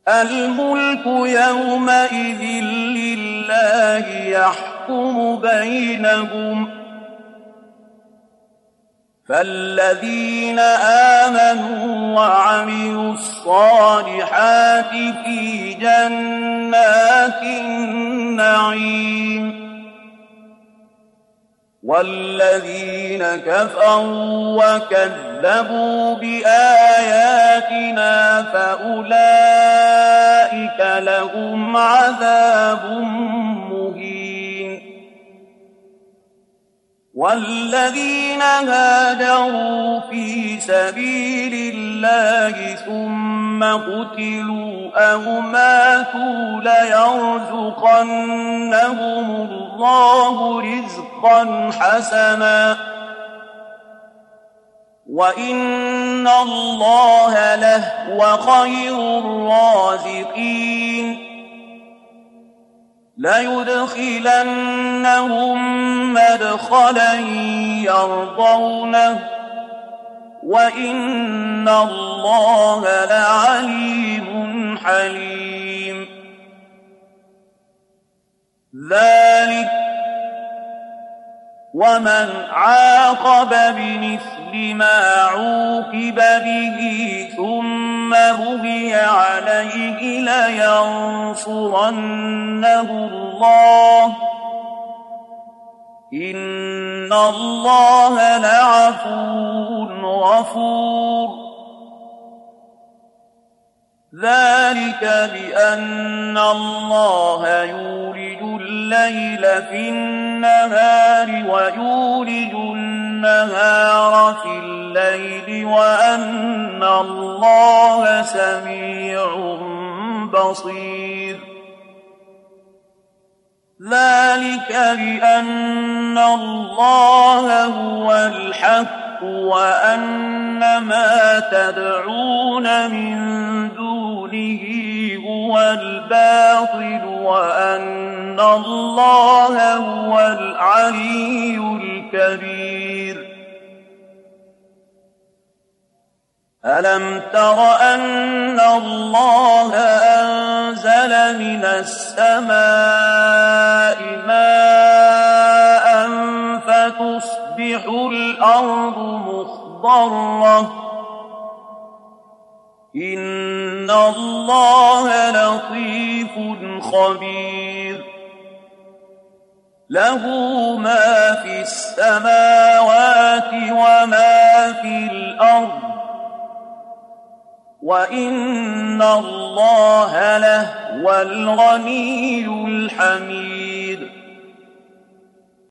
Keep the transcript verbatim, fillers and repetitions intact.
الملك يومئذ لله يحكم بينهم فالذين آمنوا وعملوا الصالحات في جنات النعيم والذين كفروا وكذبوا بآياتنا فأولئك لهم عذاب مهين والذين هاجروا في سبيل الله ثم قتلوا أو ماتوا ليرزقنهم الله رزقا حسنا وإن الله لهو خير الرازقين ليدخلنهم مدخلا يرضونه وإن الله لعليم حليم ذلك ومن عاقب بمثل ما عوقب به ثم بغي عليه لينصرنه الله إن الله لعفو غفور ذلك بأن الله يولج الليل في النهار ويولج النهار في الليل وأن الله سميع بصير ذلك بأن الله هو الحق وأن ما تدعون من دونه هو الباطل وأن الله هو العلي الكبير ألم تر أن الله أنزل من السماء ماء فتصبح الأرض مخضرة إن الله لطيف خبير له ما في السماوات وما في الأرض وإن الله لهو الغني الحميد